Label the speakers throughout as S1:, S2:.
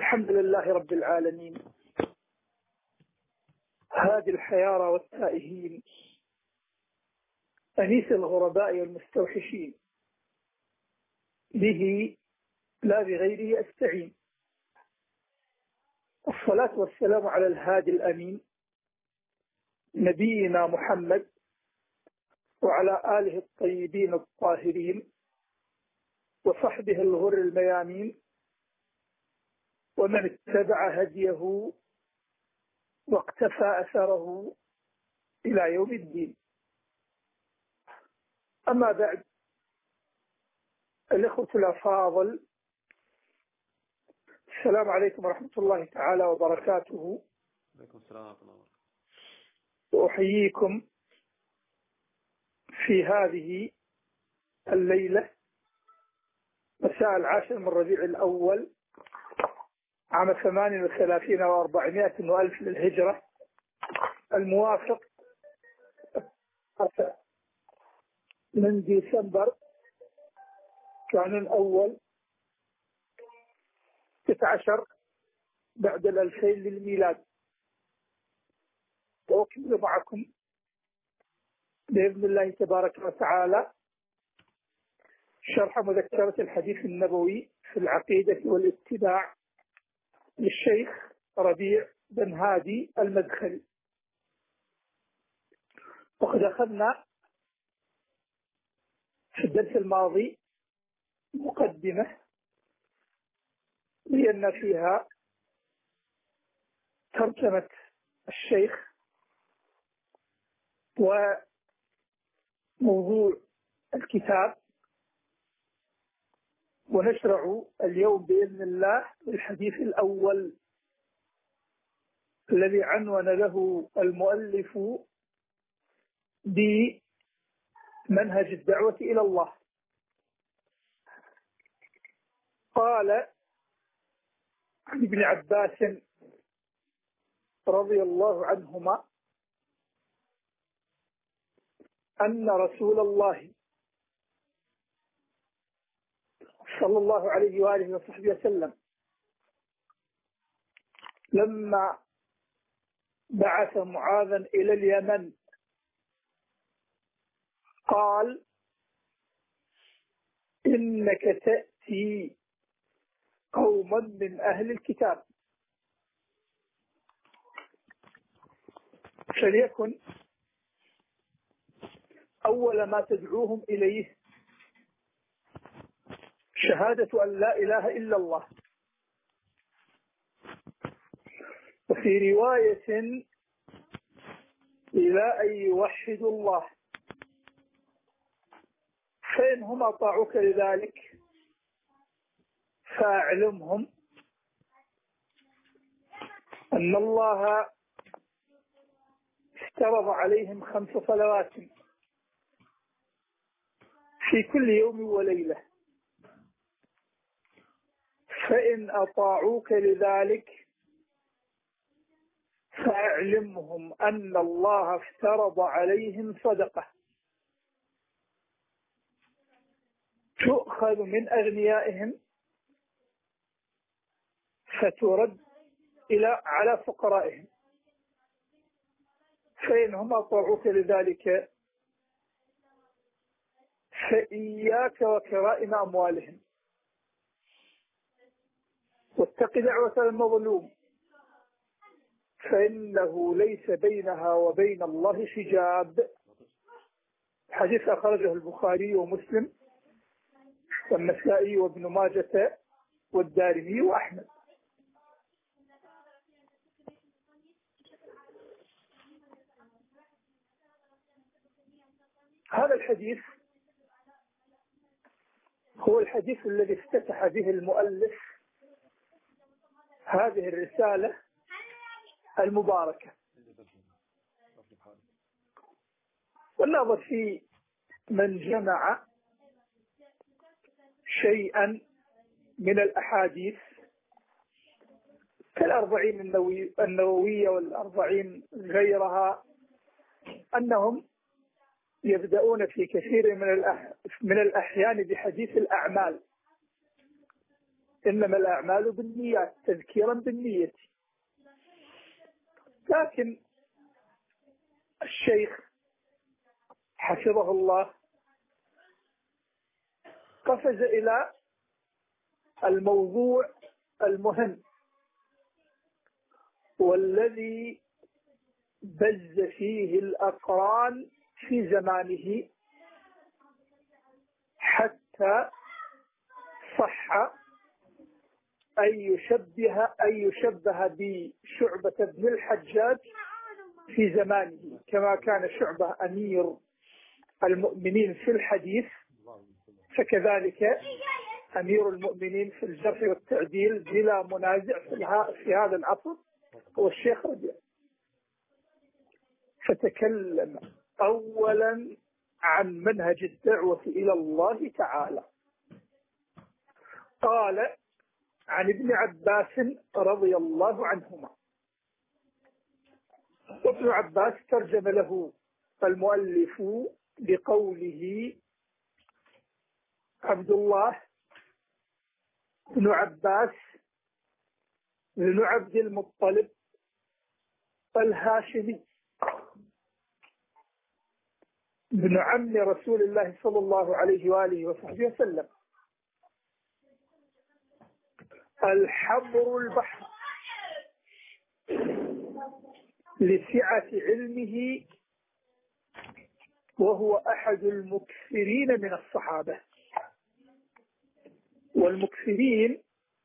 S1: الحمد لله رب العالمين، هادي الحيارى والتائهين، أنيس الغرباء والمستوحشين، به لا بغيره أستعين. الصلاة والسلام على الهادي الأمين نبينا محمد وعلى آله الطيبين الطاهرين وصحبه الغر الميامين ومن اتبع هديه واقتفى أثره إلى يوم الدين. أما بعد، الإخوة الأفاضل، السلام عليكم ورحمة الله تعالى وبركاته.
S2: عليكم السلام ورحمة الله وبركاته.
S1: وأحييكم في هذه الليلة مساء 10 من ربيع الأول عام 38 و400 وألف للهجرة، الموافق من ديسمبر كان الأول 16 بعد 2000 للميلاد. وأكمل معكم بإذن الله تبارك وتعالى شرح مذكرة الحديث النبوي في العقيدة والاتباع للشيخ ربيع بن هادي المدخلي. وقد أخذنا في الدرس الماضي مقدمة بينا فيها ترجمة الشيخ وموضوع الكتاب، ونشرع اليوم بإذن الله الحديث الأول الذي عنون له المؤلف بمنهج الدعوة إلى الله. قال عن ابن عباس رضي الله عنهما أن رسول الله صلى الله عليه وآله وصحبه وسلم لما بعث معاذا إلى اليمن قال: إنك تأتي قوما من أهل الكتاب، فليكن أول ما تدعوهم إليه شهادة أن لا إله إلا الله، وفي رواية إلى أن يوحدوا الله، فإنهم أطاعوك لذلك فأعلمهم أن الله افترض عليهم 5 صلوات في كل يوم وليلة، فإن أطاعوك لذلك فأعلمهم أن الله افترض عليهم صدقة تؤخذ من أغنيائهم فترد على فقرائهم، فإنهم أطاعوك لذلك فإياك وكرائم أموالهم، واتق دعوة المظلوم فإنه ليس بينها وبين الله حجاب. حديث أخرجه البخاري ومسلم والنسائي وابن ماجة والدارمي وأحمد. هذا الحديث هو الحديث الذي افتتح به المؤلف هذه الرسالة المباركة. والنظر في من جمع شيئا من الأحاديث كالأربعين النووية والأربعين غيرها، أنهم يبدأون في كثير من الأحيان بحديث الأعمال، إنما الأعمال بالنيات، تذكيرا بالنية. لكن الشيخ حفظه الله قفز إلى الموضوع المهم والذي بز فيه الأقران في زمانه، حتى صح أن يشبه بشعبة بن الحجاج في زمانه، كما كان شعبة أمير المؤمنين في الحديث، فكذلك أمير المؤمنين في الجرح والتعديل بلا منازع في هذا العصر هو الشيخ ربيع. فتكلم أولا عن منهج الدعوة إلى الله تعالى. قال عن ابن عباس رضي الله عنهما، وابن عباس ترجم له المؤلف بقوله عبد الله بن عباس بن عبد المطلب الهاشمي بن عم رسول الله صلى الله عليه وآله وصحبه وسلم، الحبر البحر لسعة علمه، وهو أحد المكثرين من الصحابة. والمكثرين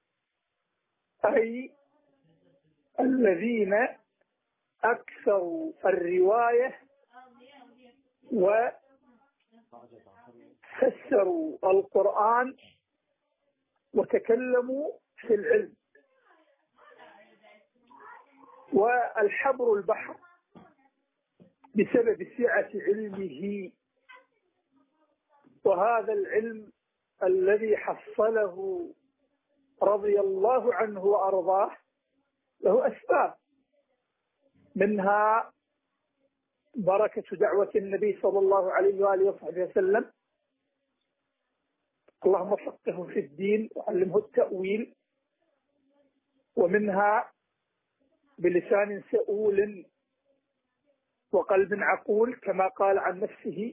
S1: أي الذين أكثروا الرواية وفسروا القرآن وتكلموا في العلم. والحبر البحر بسبب سعة علمه، وهذا العلم الذي حصله رضي الله عنه وأرضاه له أسباب، منها بركة دعوة النبي صلى الله عليه وآله وصحبه وسلم، اللهم فقهه في الدين وعلمه التأويل، ومنها بلسان سؤول وقلب عقول كما قال عن نفسه،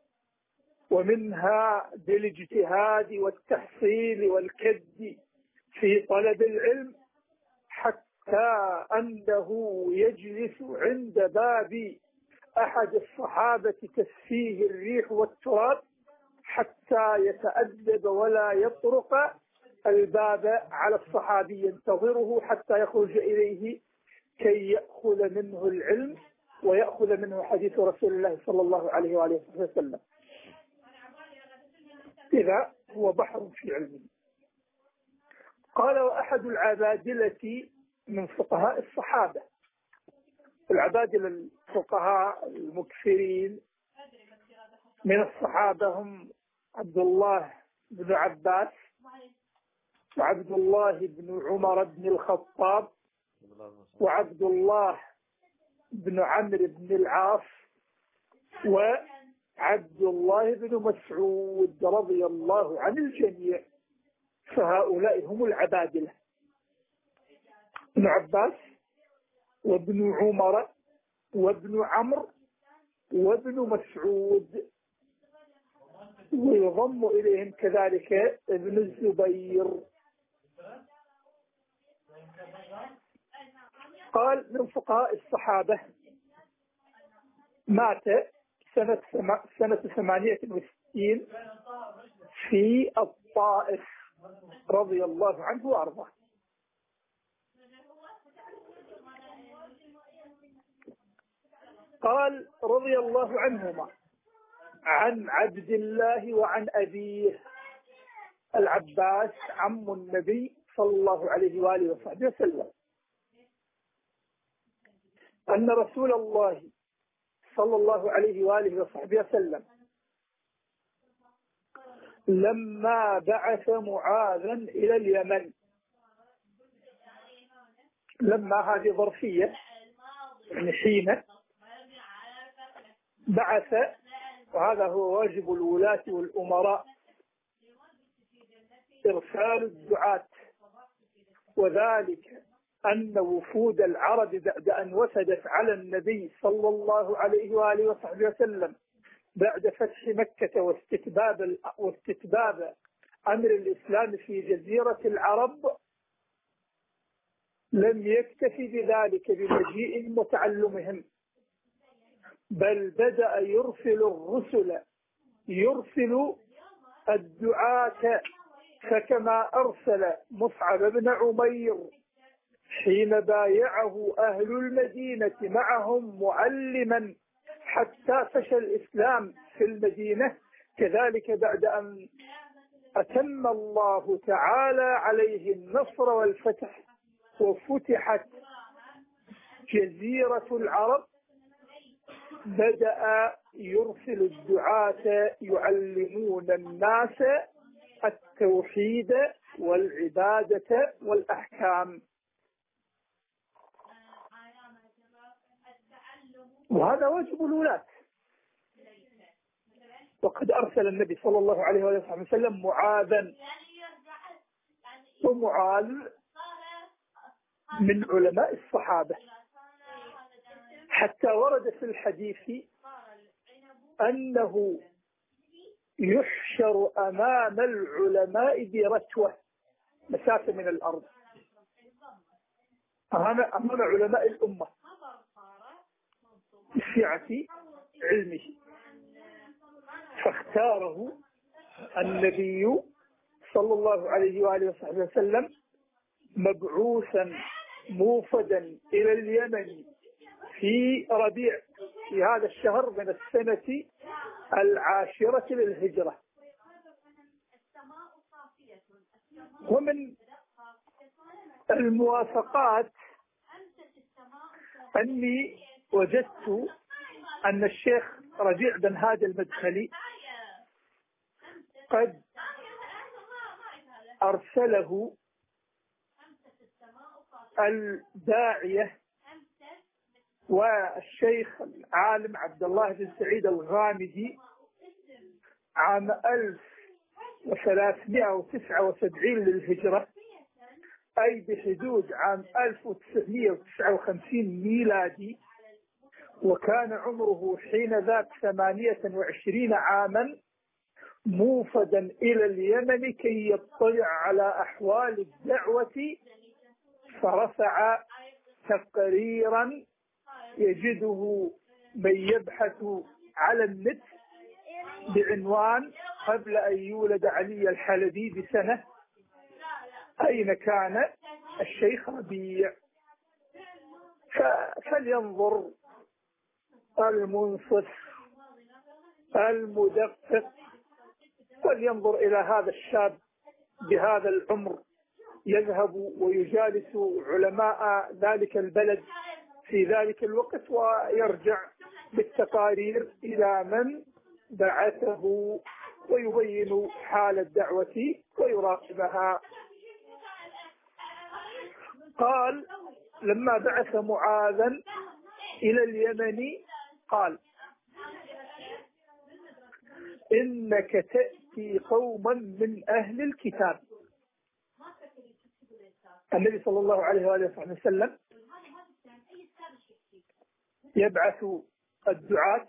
S1: ومنها بالاجتهاد والتحصيل والكد في طلب العلم، حتى أنه يجلس عند باب أحد الصحابة تسفيه الريح والتراب حتى يتأدب ولا يطرق الباب على الصحابي ينتظره حتى يخرج إليه كي يأخذ منه العلم ويأخذ منه حديث رسول الله صلى الله عليه وآله وسلم. إذا هو بحر في علمه. قال وأحد العبادلة من فقهاء الصحابة، العبادلة الفقهاء المكثرين من الصحابة هم عبد الله بن عباس وعبد الله بن عمر بن الخطاب وعبد الله بن عمرو بن العاص وعبد الله بن مسعود رضي الله عن الجميع، فهؤلاء هم العبادلة، ابن عباس وابن عمر وابن عمرو وابن مسعود، ويضم إليهم كذلك ابن الزبير. قال من فقهاء الصحابة، مات سنة 68 في الطائف رضي الله عنه وأرضاه. قال رضي الله عنهما عن عبد الله وعن أبيه، العباس عم النبي صلى الله عليه وآله وصحبه وسلم، أن رسول الله صلى الله عليه وآله وصحبه وسلم لما بعث معاذا إلى اليمن، لما هذه ظرفية يعني حين بعث، وهذا هو واجب الولاة والأمراء، إرسال الدعاة وذلك أن وفود العرب بعد أن وفدت على النبي صلى الله عليه وآله وصحبه وسلم بعد فتح مكة واستتباب أمر الإسلام في جزيرة العرب لم يكتفي بذلك بمجيء وتعلمهم، بل بدأ يرسل الدعاة، فكما أرسل مصعب بن عمير حين بايعه أهل المدينة معهم معلما حتى فشى الإسلام في المدينة، كذلك بعد أن أتم الله تعالى عليه النصر والفتح وفتحت جزيرة العرب بدأ يرسل الدعاة يعلمون الناس التوحيد والعبادة والأحكام. وهذا واجب الولاة. وقد أرسل النبي صلى الله عليه وسلم معاذا، ومعاذ من علماء الصحابة، حتى ورد في الحديث أنه يحشر أمام العلماء برتوة مسافة من الأرض، أمام علماء الأمة بسعة علمه، فاختاره النبي صلى الله عليه وآله وصحبه وسلم مبعوثا موفدا إلى اليمن في ربيع في هذا الشهر من السنة 10 للهجرة. ومن الموافقات أني وجدت أن الشيخ ربيع بن هادي المدخلي قد أرسله الداعية والشيخ العالم عبد الله بن سعيد الغامدي عام 1379 للهجرة، أي بحدود عام 1959 ميلادي، وكان عمره حين ذاك 28 عاما، موفدا إلى اليمن كي يطلع على أحوال الدعوة، فرفع تقريرا يجده من يبحث على النت بعنوان قبل أن يولد علي الحلبي بسنة أين كان الشيخ ربيع. فلينظر المنصف المدقق ولينظر إلى هذا الشاب بهذا العمر يذهب ويجالس علماء ذلك البلد في ذلك الوقت، ويرجع بالتقارير إلى من بعثه ويبين حال الدعوة ويراقبها. قال لما بعث معاذا إلى اليمن قال: إنك تأتي قوما من أهل الكتاب. النبي صلى الله عليه وآله وسلم يبعث الدعاة،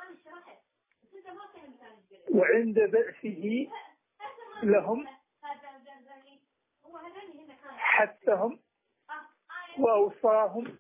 S1: وعند بعثه لهم حثهم وأوصاهم،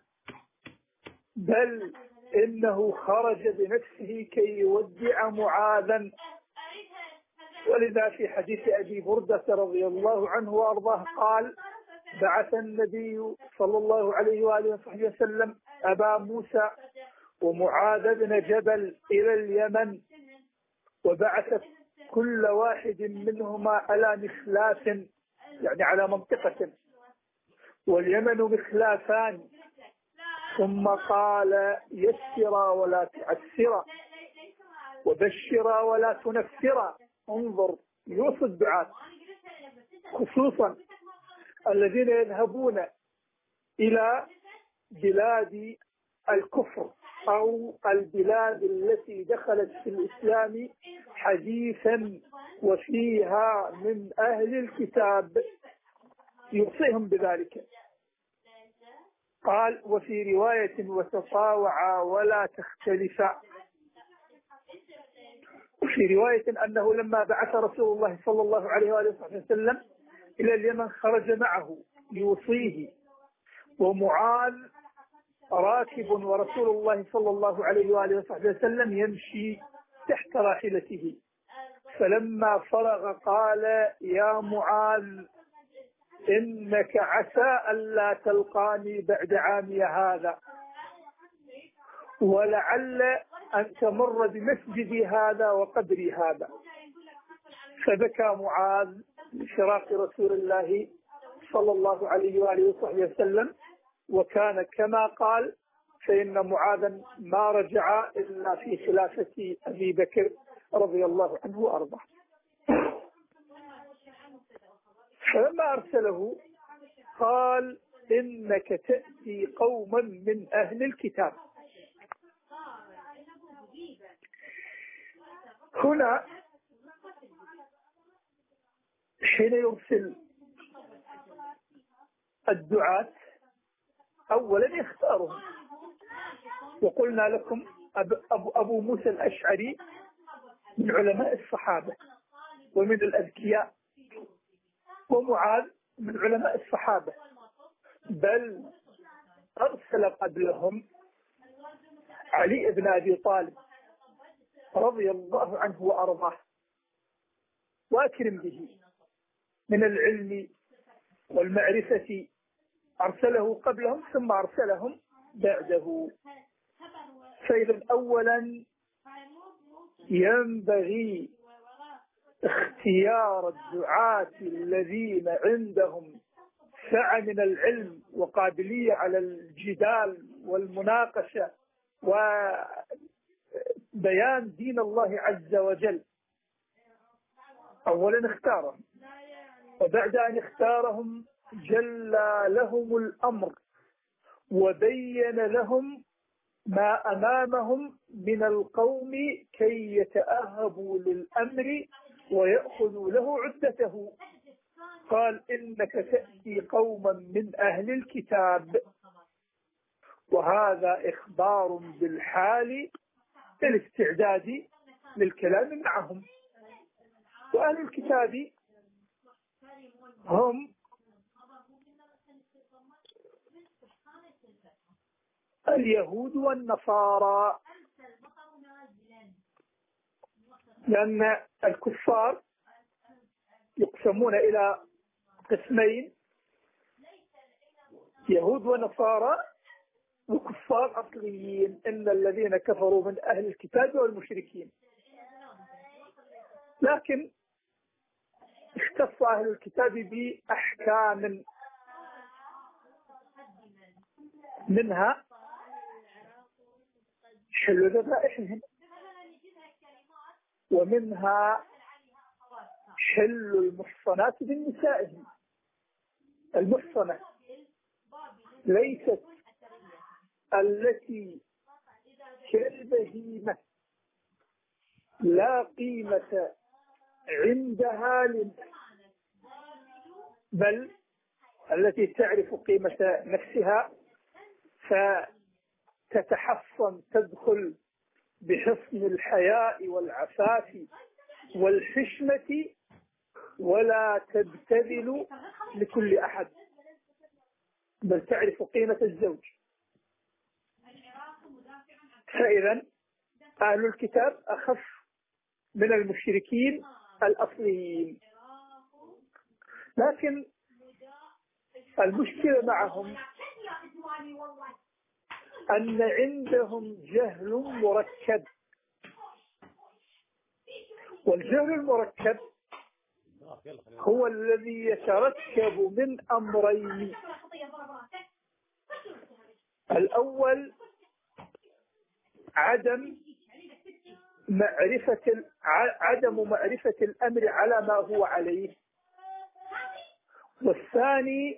S1: بل إنه خرج بنفسه كي يودع معاذا. ولذا في حديث أبي بردة رضي الله عنه وأرضاه قال: بعث النبي صلى الله عليه وآله وصحبه وسلم أبا موسى ومعاذ بن جبل إلى اليمن، وبعث كل واحد منهما على مخلاف، يعني على منطقة، واليمن مخلافان، ثم قال: يسرا ولا تعسرا، وبشرا ولا تنفرا. انظر يوصي الدعاة خصوصا الذين يذهبون إلى بلاد الكفر أو البلاد التي دخلت في الإسلام حديثا وفيها من أهل الكتاب، يوصيهم بذلك. قال: وفي رواية: وتطاوعا ولا تختلفا. وفي رواية أنه لما بعث رسول الله صلى الله عليه وآله وسلم إلى اليمن خرج معه يوصيه، ومعاذ راكب ورسول الله صلى الله عليه وآله وسلم يمشي تحت راحلته. فلما فرغ قال: يا معاذ، إنك عسى ألا تلقاني بعد عامي هذا، ولعل أن تمر بمسجدي هذا وقبري هذا. فبكى معاذ لفراق رسول الله صلى الله عليه وآله وسلم، وكان كما قال: فإن معاذا ما رجع إلا في خلافة أبي بكر رضي الله عنه وأرضاه. فلما أرسله قال: إنك تأتي قوما من أهل الكتاب. هنا حين يرسل الدعاة أولا يختارهم، وقلنا لكم أبو موسى الأشعري من علماء الصحابة ومن الأذكياء، ومعاذ من علماء الصحابة، بل أرسل قبلهم علي بن أبي طالب رضي الله عنه وأرضاه وأكرم به من العلم والمعرفة، أرسله قبلهم ثم أرسلهم بعده. فإذا أولا ينبغي اختيار الدعاة الذين عندهم سعة من العلم وقابلية على الجدال والمناقشة وبيان دين الله عز وجل. أولا اختارهم، وبعد أن اختارهم جلى لهم الأمر وبين لهم ما أمامهم من القوم كي يتأهبوا للأمر ويأخذوا له عدته. قال: إنك تأتي قوما من أهل الكتاب، وهذا إخبار بالحال بالاستعداد للكلام معهم. وأهل الكتاب هم اليهود والنصارى، لأن الكفار يقسمون إلى قسمين: يهود ونصارى وكفار أصليين، إن الذين كفروا من أهل الكتاب والمشركين. لكن اختص أهل الكتاب بأحكام، منها حل ذبائحهم، ومنها حل المحصنات من نسائهم. المحصنة ليست التي كالبهيمة لا قيمة عندها بل التي تعرف قيمة نفسها فتتحصن، تدخل بحسن الحياء والعفاف والحشمة، ولا تبتذل لكل أحد، بل تعرف قيمة الزوج. فإذا أهل الكتاب أخف من المشركين الأصليين، لكن المشكلة معهم أن عندهم جهل مركب، والجهل المركب هو الذي يتركب من أمرين: الأول عدم معرفة الأمر على ما هو عليه، والثاني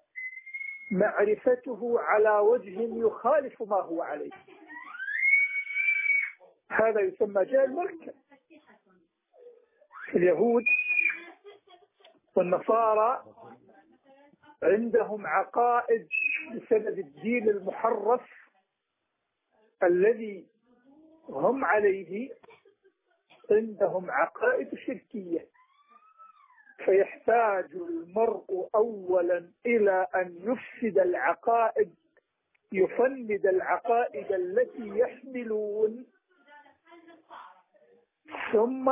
S1: معرفته على وجه يخالف ما هو عليه. هذا يسمى جهل مركب. اليهود والنصارى عندهم عقائد بسبب الدين المحرف الذي هم عليه، عندهم عقائد شركية، فيحتاج المرء أولا إلى أن يفسد العقائد، يفند العقائد التي يحملون، ثم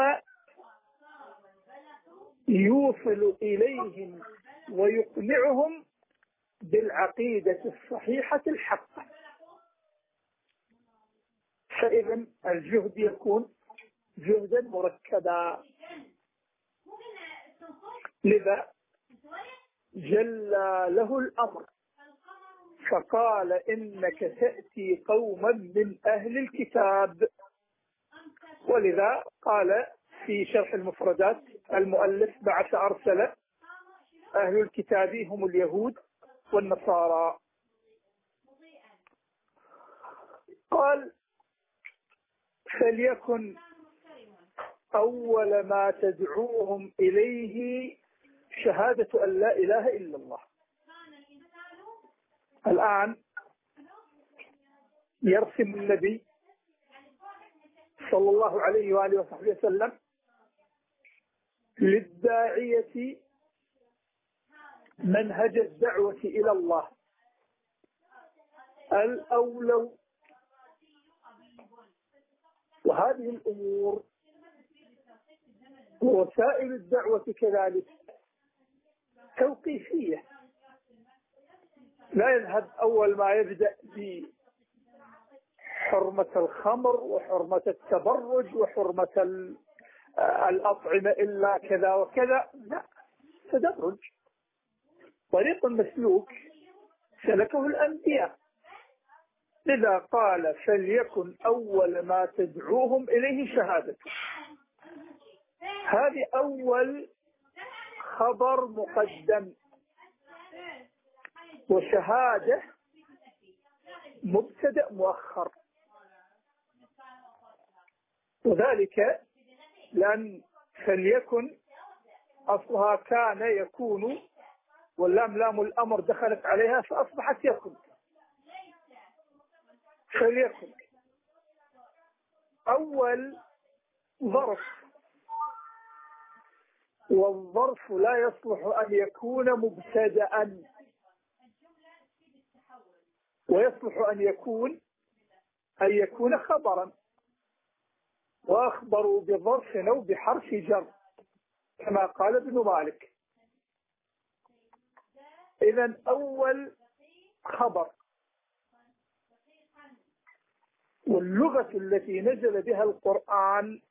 S1: يوصل إليهم ويقنعهم بالعقيدة الصحيحة الحقة. فإذا الجهد يكون جهدا مركبا. لذا جل له الأمر فقال إنك تأتي قوما من أهل الكتاب. ولذا قال في شرح المفردات المؤلف بعث أرسل أهل الكتاب هم اليهود والنصارى. قال فليكن أول ما تدعوهم إليه شهادة أن لا إله إلا الله. الآن يرسم النبي صلى الله عليه وآله وصحبه وسلم للداعية منهج الدعوة إلى الله الأولى، وهذه الأمور ووسائل الدعوة كذلك توقيفية. لا يذهب أول ما يبدأ بحرمة الخمر وحرمة التبرج وحرمة الأطعمة إلا كذا وكذا، لا، تدرج، طريق مسلوك سلكه الأنبياء. لذا قال فليكن أول ما تدعوهم إليه شهادة. هذه أول خبر مقدم، وشهادة مبتدأ مؤخر، وذلك لأن فليكن أصلها كان يكون، واللام لام الأمر دخلت عليها فأصبحت يكن. فليكن أول ظرف، والظرف لا يصلح أن يكون مبتدأ، ويصلح أن يكون خبرا، وأخبروا بظرف أو بحرف جر كما قال ابن مالك. إذن أول خبر. واللغة التي نزل بها القرآن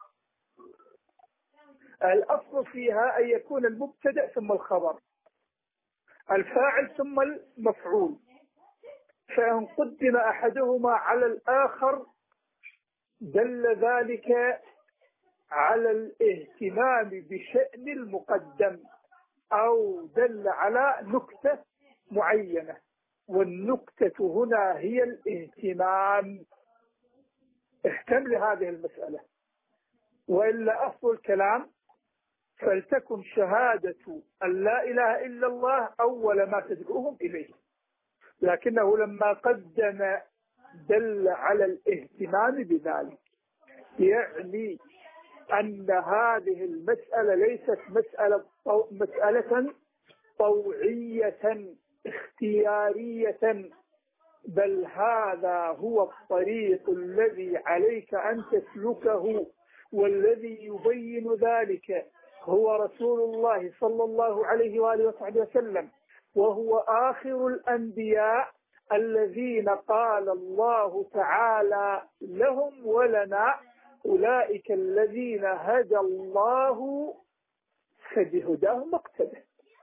S1: الأصل فيها أن يكون المبتدأ ثم الخبر، الفاعل ثم المفعول، فإن قدم أحدهما على الآخر دل ذلك على الاهتمام بشأن المقدم، أو دل على نكتة معينة، والنكتة هنا هي الاهتمام. اهتم لهذه المسألة، وإلا أصل الكلام فلتكن شهادة أن لا إله إلا الله أول ما تدعوهم إليه، لكنه لما قدم دل على الاهتمام بذلك، يعني أن هذه المسألة ليست مسألة طوعية اختيارية، بل هذا هو الطريق الذي عليك أن تسلكه، والذي يبين ذلك هو رسول الله صلى الله عليه وآله وصحبه وسلم، وهو آخر الأنبياء الذين قال الله تعالى لهم ولنا أولئك الذين هدى الله فبهداهم اقتدى.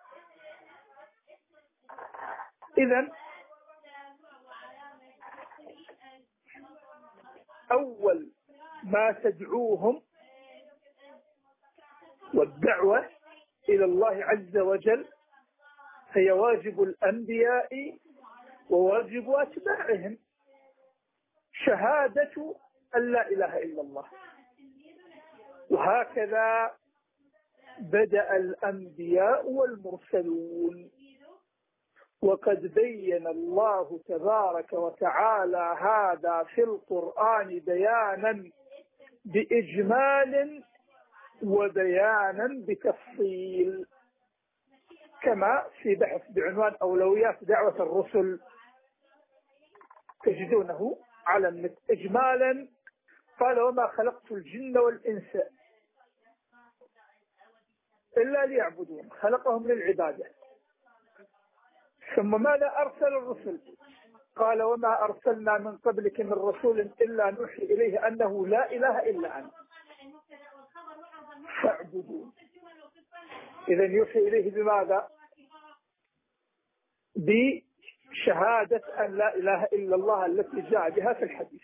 S1: إذن أول ما تدعوهم، والدعوة إلى الله عز وجل هي واجب الأنبياء وواجب أتباعهم، شهادة أن لا إله إلا الله. وهكذا بدأ الأنبياء والمرسلون، وقد بين الله تبارك وتعالى هذا في القرآن بيانا بإجمال وبيانا بتفصيل، كما في بحث بعنوان أولويات دعوة الرسل تجدونه على النت إجمالا. قال: وما خلقت الجن والإنس إلا ليعبدون، خلقهم للعبادة. ثم ماذا أرسل الرسل؟ قال: وما أرسلنا من قبلك من رسول إلا نوحي إليه أنه لا إله إلا أنا فاعبدون. إذا يوحي إليه بماذا؟ بشهادة أن لا إله إلا الله التي جاء بها في الحديث.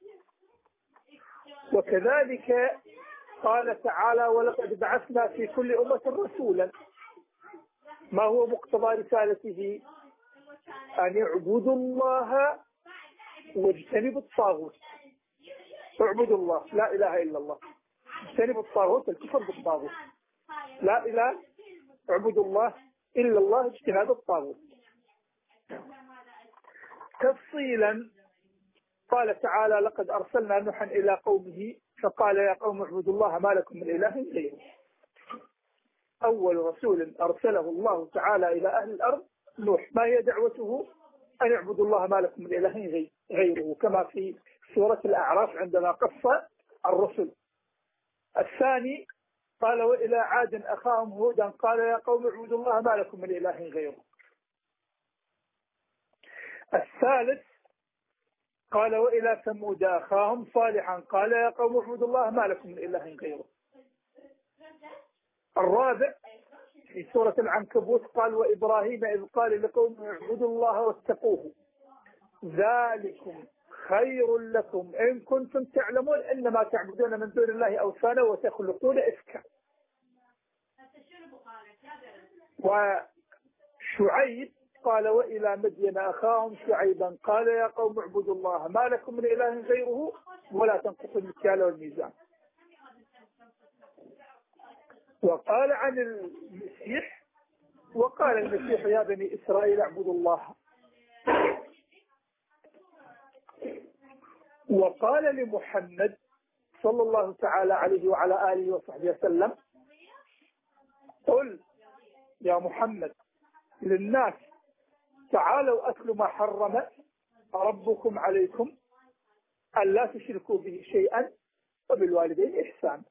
S1: وكذلك قال تعالى: ولقد بعثنا في كل أمة رسولا. ما هو مقتضى رسالته؟ أن يعبدوا الله واجتنبوا الطاغوت. اعبدوا الله، لا إله إلا الله، اجتنبوا الطاغوت، الكفر بالطاغوت. لا إله، اعبدوا الله، إلا الله، اجتناب الطاغوت. تفصيلا قال تعالى: لقد أرسلنا نوحا إلى قومه فقال يا قوم اعبدوا الله ما لكم من إله غيره. أول رسول أرسله الله تعالى إلى أهل الأرض نوح. ما هي دعوته؟ أن يعبدوا الله ما لكم من إله غيره، كما في سورة الأعراف عندما قص الرسل. الثاني قال: وإلى عاد أخاهم هودا قال يا قوم اعبدوا الله ما لكم من إله غيره. الثالث قال: وإلى ثمود أخاهم صالحا قال يا قوم اعبدوا الله ما لكم من إله غيره. الرابع في سورة العنكبوت قال: وإبراهيم إذ قال لقومه اعبدوا الله واتقوه ذلكم خير لكم إن كنتم تعلمون إنما تعبدون من دون الله أوثانا وتخلقون إفكا. وشعيب قال: وإلى مدين أخاهم شعيبا قال يا قوم اعبدوا الله ما لكم من إله غيره ولا تنقصوا المكيال والميزان. وقال عن المسيح: وقال المسيح يا بني إسرائيل اعبدوا الله. وقال لمحمد صلى الله تعالى عليه وعلى آله وصحبه وسلم: قل يا محمد للناس تعالوا أتل ما حرم ربكم عليكم ألا تشركوا به شيئا وبالوالدين إحسانا.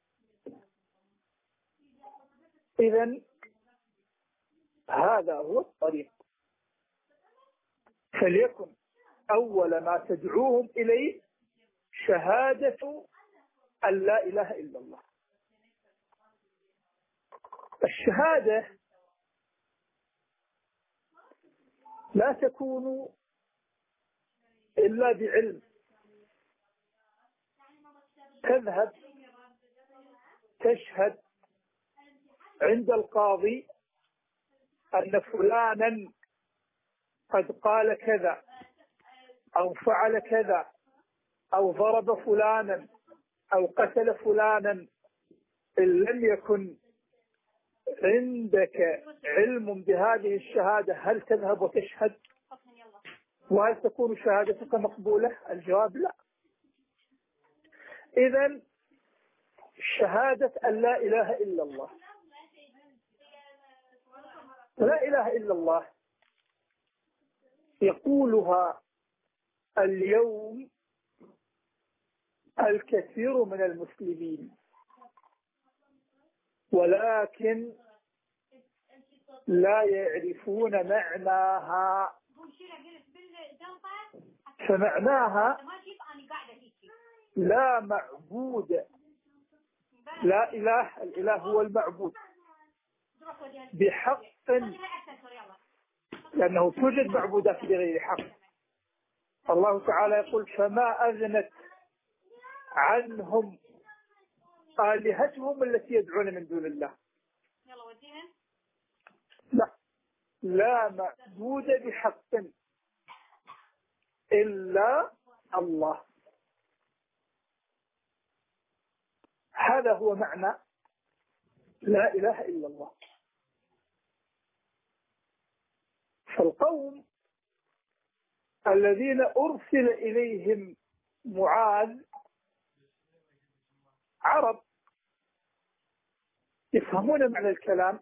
S1: إذن هذا هو الطريق. فليكن أول ما تدعوهم إليه شهادة أن لا إله إلا الله. الشهادة لا تكون إلا بعلم. تذهب تشهد عند القاضي أن فلانا قد قال كذا أو فعل كذا أو ضرب فلانا أو قتل فلانا. إن لم يكن عندك علم بهذه الشهادة هل تذهب وتشهد؟ وهل تكون شهادتك مقبولة؟ الجواب لا. إذن شهادة أن لا إله إلا الله. لا إله إلا الله يقولها اليوم الكثير من المسلمين، ولكن لا يعرفون معناها. فمعناها لا معبود، لا إله، الإله هو المعبود بحق، لأنه توجد معبودات بغير حق. الله تعالى يقول: فما أغنت عنهم آلهتهم التي يدعون من دون الله. لا معبود بحق إلا الله. هذا هو معنى لا إله إلا الله. فالقوم الذين أرسل إليهم معاذ عرب يفهمون معنى الكلام،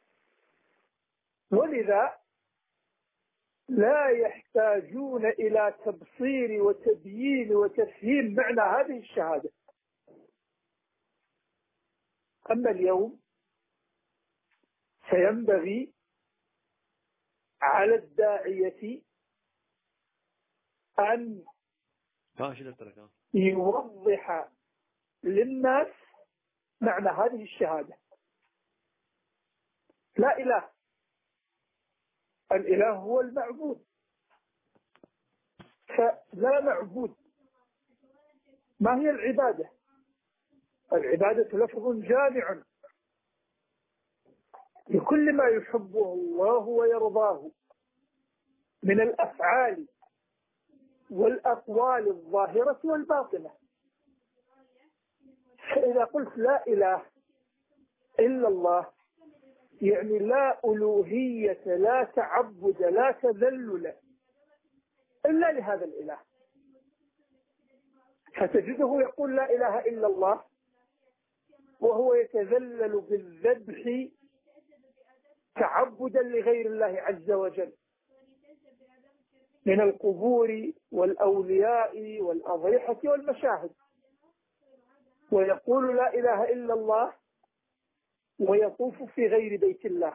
S1: ولذا لا يحتاجون إلى تبصير وتبيين وتفهيم معنى هذه الشهادة. أما اليوم فينبغي على الداعية أن يوضح للناس معنى هذه الشهادة. لا إله، الإله هو المعبود، فلا معبود. ما هي العبادة؟ العبادة لفظ جامع لكل ما يحبه الله ويرضاه من الأفعال والأقوال الظاهرة والباطنة. فإذا قلت لا إله إلا الله يعني لا ألوهية، لا تعبد، لا تذلل إلا لهذا الإله. فتجده يقول لا إله إلا الله وهو يتذلل بالذبح تعبدا لغير الله عز وجل من القبور والأولياء والأضرحة والمشاهد، ويقول لا إله إلا الله ويطوف في غير بيت الله،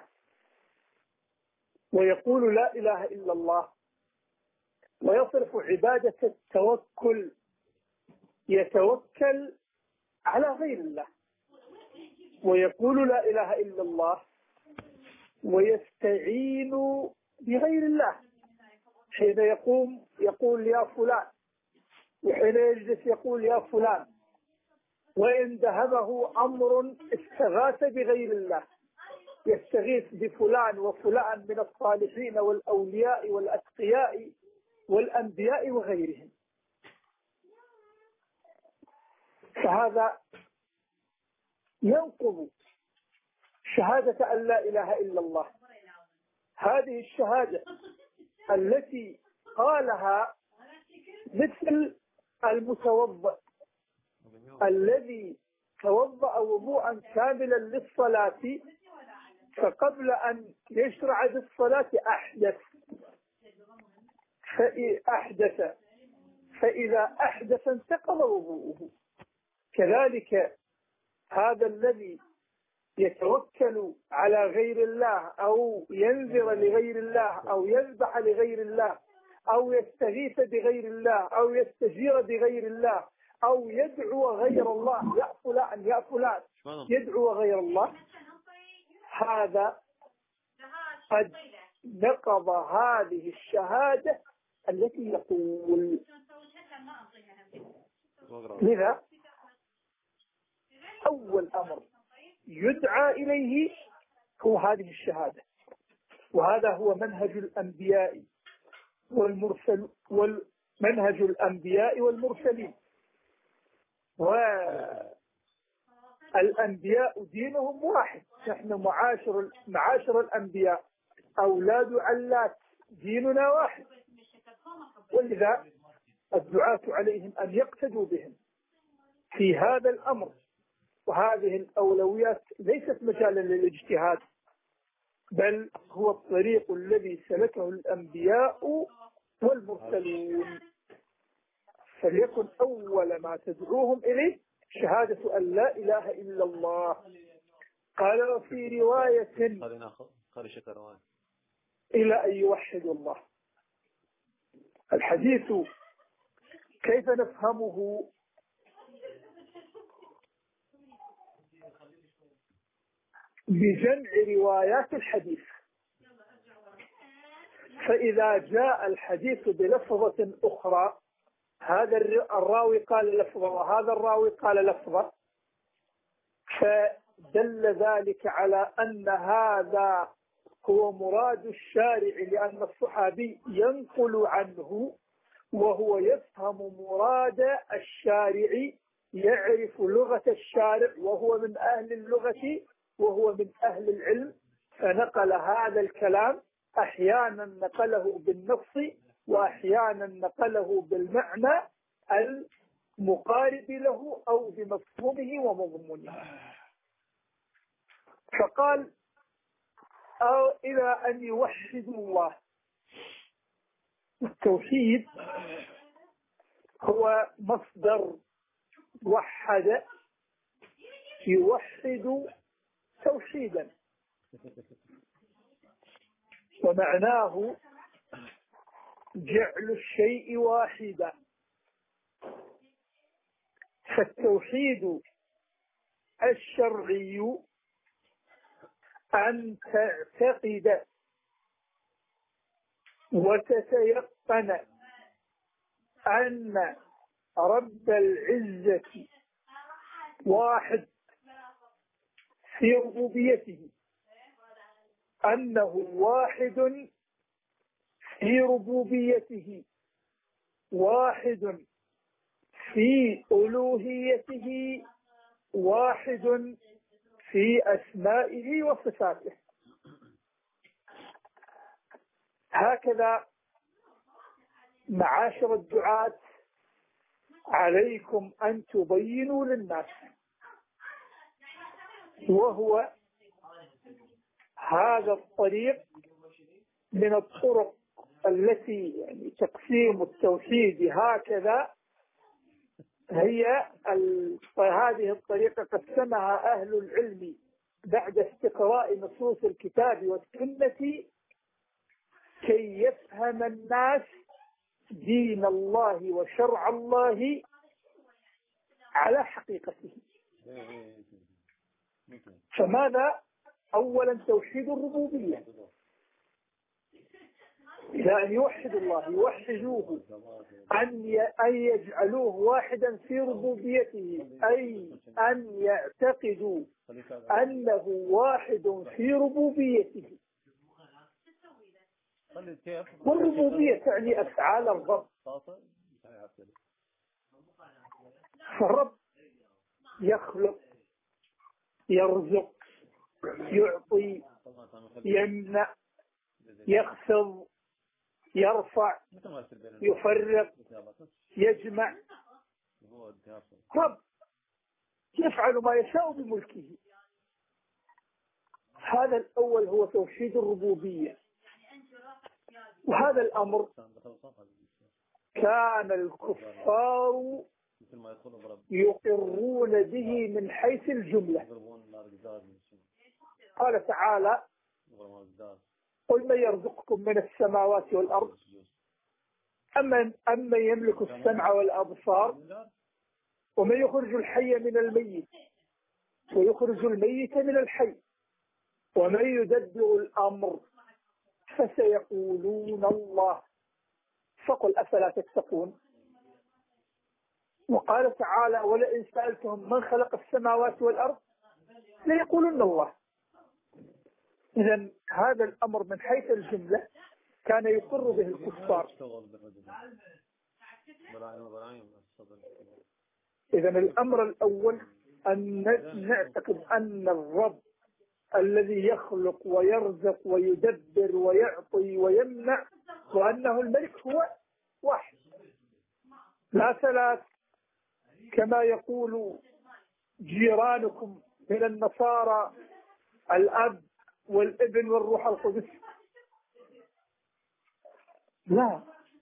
S1: ويقول لا إله إلا الله ويصرف عبادة التوكل، يتوكل على غير الله، ويقول لا إله إلا الله ويستعين بغير الله. حين يقوم يقول يا فلان، وحين يجلس يقول يا فلان، وإن ذهبه أمر استغاث بغير الله، يستغيث بفلان وفلان من الصالحين والأولياء والأتقياء والأنبياء وغيرهم. فهذا ينقض شهادة أن لا إله إلا الله. هذه الشهادة التي قالها مثل المتوضئ الذي توضأ وضوءا كاملا للصلاة، فقبل أن يشرع بالصلاة فإذا أحدث انتقض وضوءه. كذلك هذا الذي يتوكل على غير الله أو ينذر لغير الله أو يذبح لغير الله أو يستغيث بغير الله أو يستجير بغير الله أو يدعو غير الله، يا فلان يا فلان، يدعو غير الله، هذا قد نقض هذه الشهادة التي يقول. لذا أول أمر يدعى إليه هو هذه الشهادة، وهذا هو منهج الأنبياء منهج الأنبياء والمرسلين. والأنبياء دينهم واحد، نحن معاشر الأنبياء أولاد علات، ديننا واحد، ولذا الدعاة عليهم أن يقتدوا بهم في هذا الأمر. وهذه الأولويات ليست مجالا للاجتهاد، بل هو الطريق الذي سلكه الأنبياء والمرسلون. فليكن أول ما تدعوهم إليه شهادة أن لا إله إلا الله. قال وفي رواية إلى أن يوحدوا الله. الحديث كيف نفهمه؟ بجمع روايات الحديث. فإذا جاء الحديث بلفظة أخرى، هذا الراوي قال لفظة وهذا الراوي قال لفظة، فدل ذلك على أن هذا هو مراد الشارع، لأن الصحابي ينقل عنه وهو يفهم مراد الشارع، يعرف لغة الشارع، وهو من أهل اللغة وهو من أهل العلم، فنقل هذا الكلام أحيانا نقله بالنص وأحيانا نقله بالمعنى المقارب له أو بمفهومه ومضمونه. فقال أو إلى أن يوحدوا الله. التوحيد هو مصدر وحد يوحد توحيدا، ومعناه جعل الشيء واحدا. فالتوحيد الشرعي أن تعتقد وتتيقن أن رب العزة واحد في ربوبيته، أنه واحد في ربوبيته، واحد في ألوهيته، واحد في أسمائه وصفاته. هكذا معاشر الدعاة عليكم أن تبينوا للناس، وهو هذا الطريق من الطرق التي يعني تقسيم التوحيد هكذا هي هذه الطريقة قسمها أهل العلم بعد استقراء نصوص الكتاب والسنة كي يفهم الناس دين الله وشرع الله على حقيقته. فماذا؟ أولا توحيد الربوبية، إلى أن يوحدوا الله يوحدوه، أن يجعلوه واحدا في ربوبيته، أي أن يعتقدوا أنه واحد في ربوبيته. والربوبية تعني أفعال الرب. فالرب يخلق، يرزق، يعطي، يمنع، يخفض، يرفع، يفرق، يجمع. رب يفعل ما يشاء بملكه. هذا الأول هو توحيد الربوبية. وهذا الأمر كان الكفار يقرون به من حيث الجملة. قال تعالى: قل من يرزقكم من السماوات والأرض أمن يملك السمع والأبصار ومن يخرج الحي من الميت ويخرج الميت من الحي ومن يدبر الأمر فسيقولون الله فقل أفلا تتقون. وقال تعالى: ولئن سألتهم من خلق السماوات والأرض ليقولون الله. إذن هذا الأمر من حيث الجملة كان يقر به الكفار. إذن الأمر الأول أن نعتقد أن الرب الذي يخلق ويرزق ويدبر ويعطي ويمنع وأنه الملك هو واحد لا ثلاث كما يقول جيرانكم من النصارى الأب والابن والروح القدس. لا،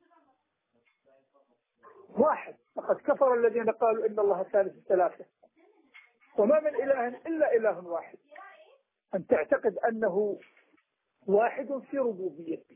S1: واحد. لقد كفر الذين قالوا إن الله ثالث ثلاثة وما من إله إلا إله واحد. أن تعتقد أنه واحد في ربوبيته.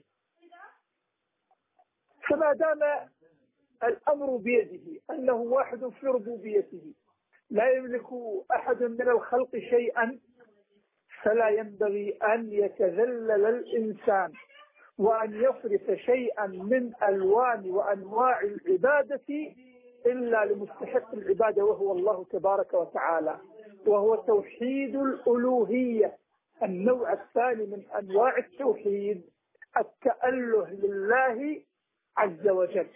S1: فما دام الأمر بيده أنه واحد في ربوبيته لا يملك أحد من الخلق شيئا، فلا ينبغي أن يتذلل الإنسان وأن يصرف شيئا من ألوان وأنواع العبادة إلا لمستحق العبادة وهو الله تبارك وتعالى، وهو توحيد الألوهية. النوع الثاني من أنواع التوحيد التأله لله عز وجل.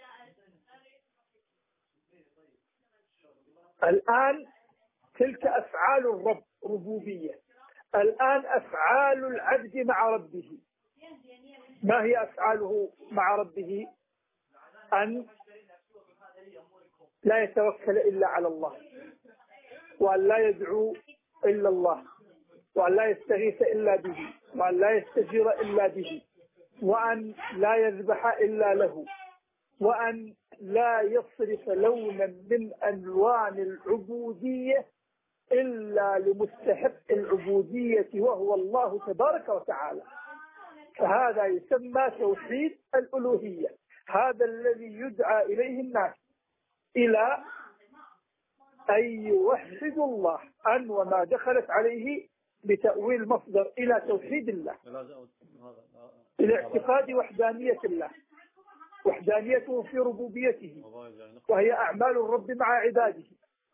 S1: الآن تلك أفعال الرب ربوبية، الآن أفعال العبد مع ربه. ما هي أفعاله مع ربه؟ أن لا يتوكل إلا على الله، وأن لا يدعو إلا الله، وأن لا يستغيث إلا به، وأن لا يستجير إلا به، وأن لا يذبح إلا له، وأن لا يصرف لونا من ألوان العبودية إلا لمستحق العبودية وهو الله تبارك وتعالى. فهذا يسمى توحيد الألوهية، هذا الذي يدعى إليه الناس إلى أن يوحدوا الله، أن وما دخلت عليه بتأويل مصدر إلى توحيد الله، إلى اعتقاد وحدانية الله، وحدانيته في ربوبيته وهي أعمال الرب مع عباده.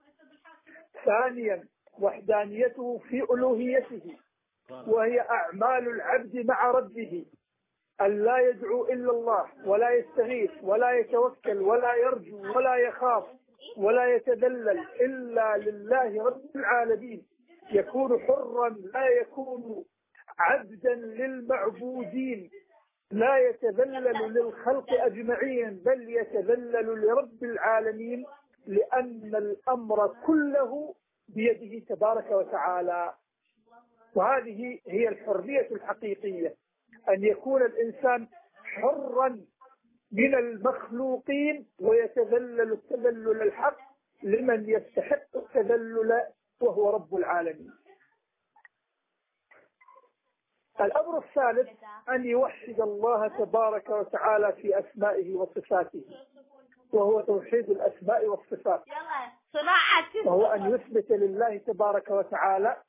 S1: ثانيا وحدانيته في ألوهيته وهي أعمال العبد مع ربه، أن لا يدعو إلا الله، ولا يستغيث، ولا يتوكل، ولا يرجو، ولا يخاف، ولا يتذلل إلا لله رب العالمين، يكون حرا لا يكون عبدا للمعبودين، لا يتذلل للخلق أجمعين بل يتذلل لرب العالمين، لأن الأمر كله بيده تبارك وتعالى. وهذه هي الحرية الحقيقية، أن يكون الإنسان حرا من المخلوقين ويتذلل التذلل الحق لمن يستحق التذلل وهو رب العالمين. الأمر الثالث أن يوحد الله تبارك وتعالى في أسمائه وصفاته، وهو توحيد الأسماء والصفات، وهو أن يثبت لله تبارك وتعالى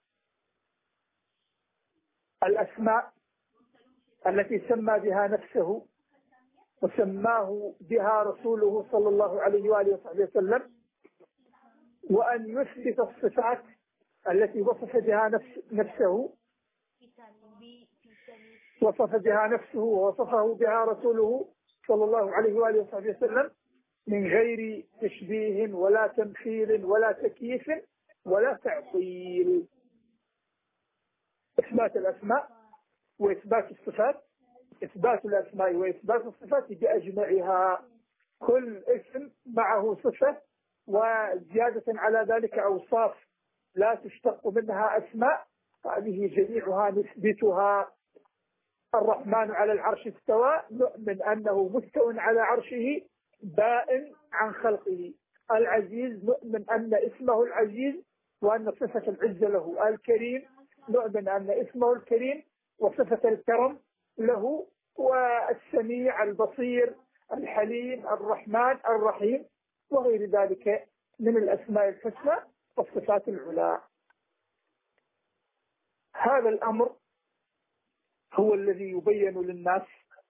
S1: الأسماء التي سمى بها نفسه وسماه بها رسوله صلى الله عليه وآله وصحبه وسلم، وأن يثبت الصفات التي وصف بها نفسه ووصفه بها رسوله صلى الله عليه وآله وصحبه وسلم من غير تشبيه ولا تمثيل ولا تكييف ولا تعطيل. إثبات الأسماء وإثبات الصفات، إثبات الأسماء وإثبات الصفات بأجمعها، كل اسم معه صفة وزيادة على ذلك أوصاف لا تشتق منها أسماء، هذه جميعها نثبتها. الرحمن على العرش استوى، نؤمن أنه مستو على عرشه بائن عن خلقه. العزيز، نؤمن أن اسمه العزيز وأن صفة العزة له. الكريم، نؤمن أن اسمه الكريم وصفة الكرم له. والسميع، البصير، الحليم، الرحمن، الرحيم، وغير ذلك من الأسماء الحسنى والصفات العلى. هذا الأمر هو الذي يبين للناس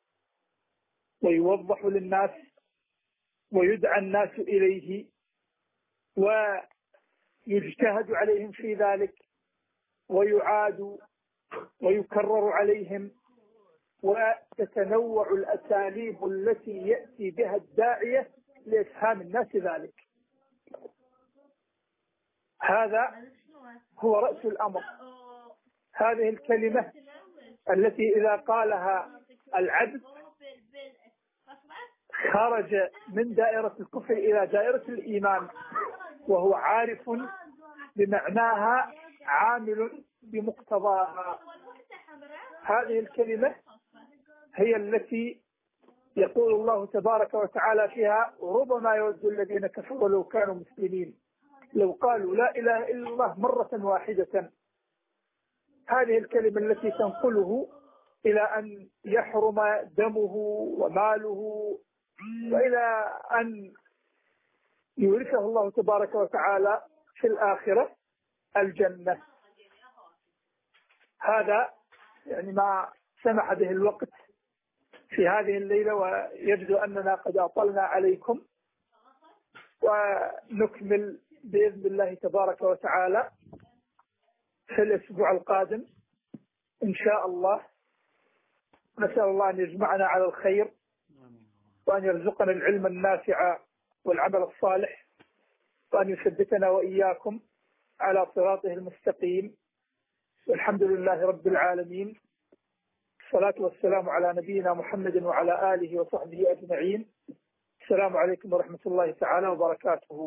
S1: ويوضح للناس ويدعى الناس إليه ويجتهد عليهم في ذلك ويعاد ويكرر عليهم، وتتنوع الأساليب التي يأتي بها الداعية لإفهام الناس ذلك. هذا هو رأس الأمر. هذه الكلمة التي إذا قالها العبد خرج من دائرة الكفر إلى دائرة الإيمان وهو عارف بمعناها عامل بمقتضاها. هذه الكلمة هي التي يقول الله تبارك وتعالى فيها: ربما يود الذين كفروا لو كانوا مسلمين لو قالوا لا إله إلا الله مرة واحدة. هذه الكلمة التي تنقله إلى أن يحرم دمه وماله وإلى أن يورثه الله تبارك وتعالى في الآخرة الجنة. هذا يعني ما سمح به الوقت في هذه الليلة، ويبدو أننا قد أطلنا عليكم، ونكمل بإذن الله تبارك وتعالى في الأسبوع القادم إن شاء الله. نسأل الله أن يجمعنا على الخير وأن يرزقنا العلم النافع والعمل الصالح، وأن يثبتنا وإياكم على صراطه المستقيم. والحمد لله رب العالمين. الصلاة والسلام على نبينا محمد وعلى آله وصحبه أجمعين. السلام عليكم ورحمة الله تعالى وبركاته.